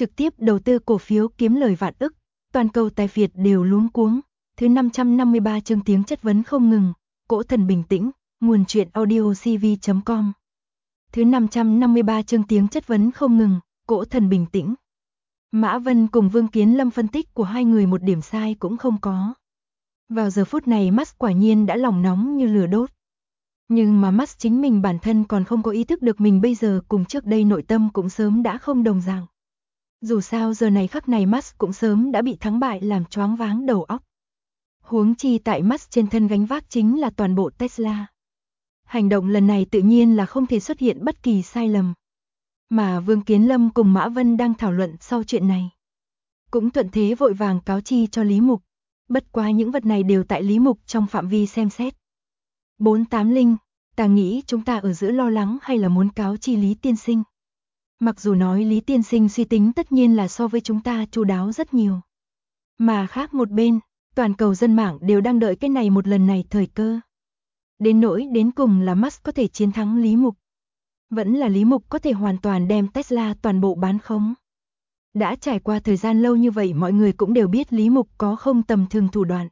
trực tiếp đầu tư cổ phiếu kiếm lời vạn ức, toàn cầu tài phiệt đều luống cuống. Thứ 553 chương tiếng chất vấn không ngừng, cỗ thần bình tĩnh, nguồn truyện audio cv.com. Thứ 553 chương tiếng chất vấn không ngừng, cỗ thần bình tĩnh. Mã Vân cùng Vương Kiến Lâm phân tích của hai người một điểm sai cũng không có. Vào giờ phút này Musk quả nhiên đã lòng nóng như lửa đốt. Nhưng mà Musk chính mình bản thân còn không có ý thức được mình bây giờ cùng trước đây nội tâm cũng sớm đã không đồng dạng. Dù sao giờ này khắc này Musk cũng sớm đã bị thắng bại làm choáng váng đầu óc. Huống chi tại Musk trên thân gánh vác chính là toàn bộ Tesla. Hành động lần này tự nhiên là không thể xuất hiện bất kỳ sai lầm. Mà Vương Kiến Lâm cùng Mã Vân đang thảo luận sau chuyện này. Cũng thuận thế vội vàng cáo chi cho Lý Mục. Bất quá những vật này đều tại Lý Mục trong phạm vi xem xét. 480, ta nghĩ chúng ta ở giữa lo lắng hay là muốn cáo chi Lý Tiên Sinh. Mặc dù nói Lý Tiên Sinh suy tính tất nhiên là so với chúng ta chu đáo rất nhiều. Mà khác một bên, toàn cầu dân mạng đều đang đợi cái này một lần này thời cơ. Đến nỗi đến cùng là Musk có thể chiến thắng Lý Mục. Vẫn là Lý Mục có thể hoàn toàn đem Tesla toàn bộ bán khống. Đã trải qua thời gian lâu như vậy mọi người cũng đều biết Lý Mục có không tầm thường thủ đoạn.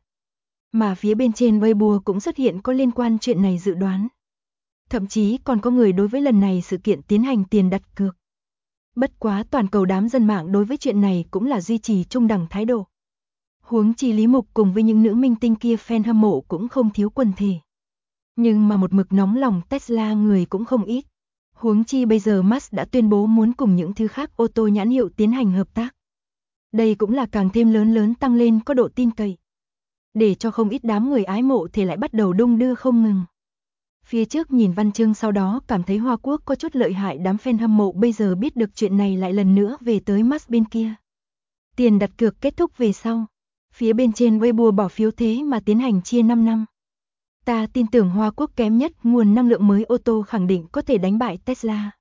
Mà phía bên trên Weibo cũng xuất hiện có liên quan chuyện này dự đoán. Thậm chí còn có người đối với lần này sự kiện tiến hành tiền đặt cược. Bất quá toàn cầu đám dân mạng đối với chuyện này cũng là duy trì trung đẳng thái độ. Huống chi Lý Mục cùng với những nữ minh tinh kia fan hâm mộ cũng không thiếu quần thể. Nhưng mà một mực nóng lòng Tesla người cũng không ít. Huống chi bây giờ Musk đã tuyên bố muốn cùng những thứ khác ô tô nhãn hiệu tiến hành hợp tác. Đây cũng là càng thêm lớn tăng lên có độ tin cậy. Để cho không ít đám người ái mộ thì lại bắt đầu đung đưa không ngừng. Phía trước nhìn văn chương sau đó cảm thấy Hoa Quốc có chút lợi hại đám fan hâm mộ bây giờ biết được chuyện này lại lần nữa về tới Musk bên kia. Tiền đặt cược kết thúc về sau. Phía bên trên Weibo bỏ phiếu thế mà tiến hành chia 5 năm. Ta tin tưởng Hoa Quốc kém nhất nguồn năng lượng mới ô tô khẳng định có thể đánh bại Tesla.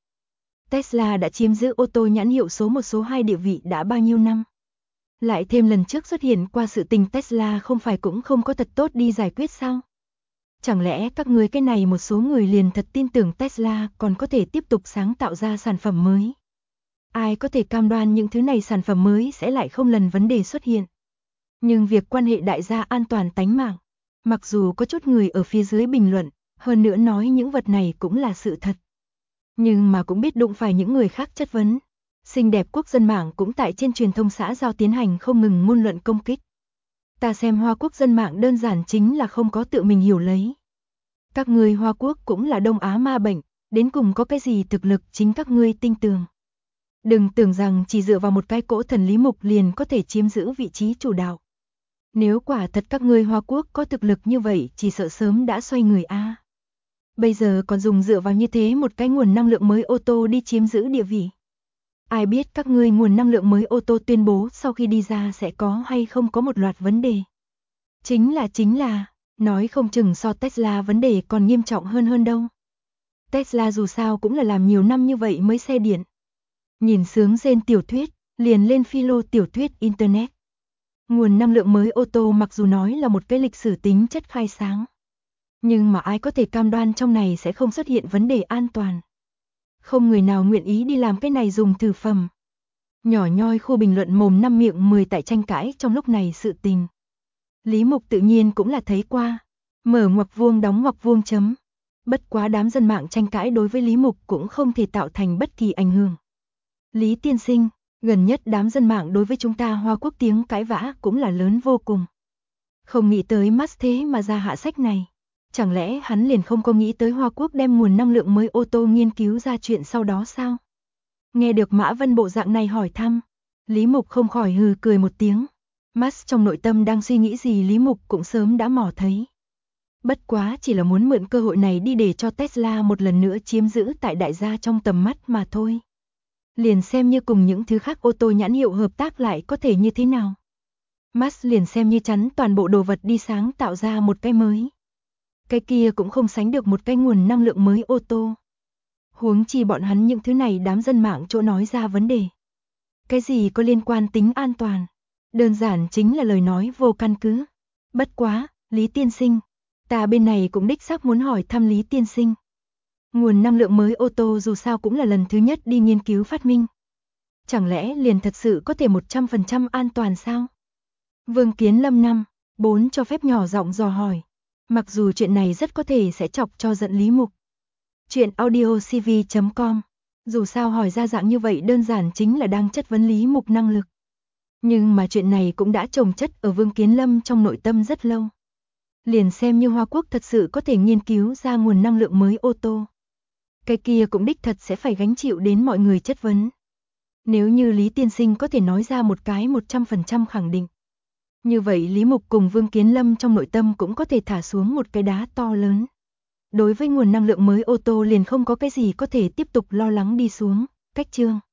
Tesla đã chiếm giữ ô tô nhãn hiệu số 1 số 2 địa vị đã bao nhiêu năm. Lại thêm lần trước xuất hiện qua sự tình Tesla không phải cũng không có thật tốt đi giải quyết sao? Chẳng lẽ các người cái này một số người liền thật tin tưởng Tesla còn có thể tiếp tục sáng tạo ra sản phẩm mới? Ai có thể cam đoan những thứ này sản phẩm mới sẽ lại không lần vấn đề xuất hiện? Nhưng việc quan hệ đại gia an toàn tánh mạng, mặc dù có chút người ở phía dưới bình luận, hơn nữa nói những vật này cũng là sự thật. Nhưng mà cũng biết đụng phải những người khác chất vấn. Xinh đẹp quốc dân mạng cũng tại trên truyền thông xã giao tiến hành không ngừng ngôn luận công kích. Ta xem Hoa Quốc dân mạng đơn giản chính là không có tự mình hiểu lấy. Các ngươi Hoa Quốc cũng là Đông Á ma bệnh, đến cùng có cái gì thực lực chính các ngươi tin tưởng. Đừng tưởng rằng chỉ dựa vào một cái cỗ thần Lý Mục liền có thể chiếm giữ vị trí chủ đạo. Nếu quả thật các ngươi Hoa Quốc có thực lực như vậy chỉ sợ sớm đã xoay người a. Bây giờ còn dùng dựa vào như thế một cái nguồn năng lượng mới ô tô đi chiếm giữ địa vị. Ai biết các ngươi nguồn năng lượng mới ô tô tuyên bố sau khi đi ra sẽ có hay không có một loạt vấn đề. Chính là, nói không chừng so Tesla vấn đề còn nghiêm trọng hơn đâu. Tesla dù sao cũng là làm nhiều năm như vậy mới xe điện. Nhìn sướng rên tiểu thuyết, liền lên philo tiểu thuyết Internet. Nguồn năng lượng mới ô tô mặc dù nói là một cái lịch sử tính chất khai sáng. Nhưng mà ai có thể cam đoan trong này sẽ không xuất hiện vấn đề an toàn. Không người nào nguyện ý đi làm cái này dùng thử phẩm. Nhỏ nhoi khu bình luận mồm 5 miệng 10 tại tranh cãi trong lúc này sự tình. Lý Mục tự nhiên cũng là thấy qua. Mở ngoặc vuông đóng ngoặc vuông chấm. Bất quá đám dân mạng tranh cãi đối với Lý Mục cũng không thể tạo thành bất kỳ ảnh hưởng. Lý tiên sinh, gần nhất đám dân mạng đối với chúng ta Hoa Quốc tiếng cãi vã cũng là lớn vô cùng. Không nghĩ tới Musk thế mà ra hạ sách này. Chẳng lẽ hắn liền không có nghĩ tới Hoa Quốc đem nguồn năng lượng mới ô tô nghiên cứu ra chuyện sau đó sao? Nghe được Mã Vân bộ dạng này hỏi thăm, Lý Mục không khỏi hừ cười một tiếng. Musk trong nội tâm đang suy nghĩ gì Lý Mục cũng sớm đã mò thấy. Bất quá chỉ là muốn mượn cơ hội này đi để cho Tesla một lần nữa chiếm giữ tại đại gia trong tầm mắt mà thôi. Liền xem như cùng những thứ khác ô tô nhãn hiệu hợp tác lại có thể như thế nào. Musk liền xem như chắn toàn bộ đồ vật đi sáng tạo ra một cái mới. Cái kia cũng không sánh được một cái nguồn năng lượng mới ô tô. Huống chi bọn hắn những thứ này đám dân mạng chỗ nói ra vấn đề. Cái gì có liên quan tính an toàn. Đơn giản chính là lời nói vô căn cứ. Bất quá, Lý tiên sinh. Ta bên này cũng đích xác muốn hỏi thăm Lý tiên sinh. Nguồn năng lượng mới ô tô dù sao cũng là lần thứ nhất đi nghiên cứu phát minh. Chẳng lẽ liền thật sự có thể 100% an toàn sao? Vương Kiến Lâm 4 cho phép nhỏ giọng dò hỏi. Mặc dù chuyện này rất có thể sẽ chọc cho giận Lý Mục. Chuyện audiocv.com. Dù sao hỏi ra dạng như vậy đơn giản chính là đang chất vấn Lý Mục năng lực. Nhưng mà chuyện này cũng đã chồng chất ở Vương Kiến Lâm trong nội tâm rất lâu. Liền xem như Hoa Quốc thật sự có thể nghiên cứu ra nguồn năng lượng mới ô tô. Cái kia cũng đích thật sẽ phải gánh chịu đến mọi người chất vấn. Nếu như Lý Tiên Sinh có thể nói ra một cái 100% khẳng định. Như vậy Lý Mục cùng Vương Kiến Lâm trong nội tâm cũng có thể thả xuống một cái đá to lớn. Đối với nguồn năng lượng mới ô tô liền không có cái gì có thể tiếp tục lo lắng đi xuống. Cách chương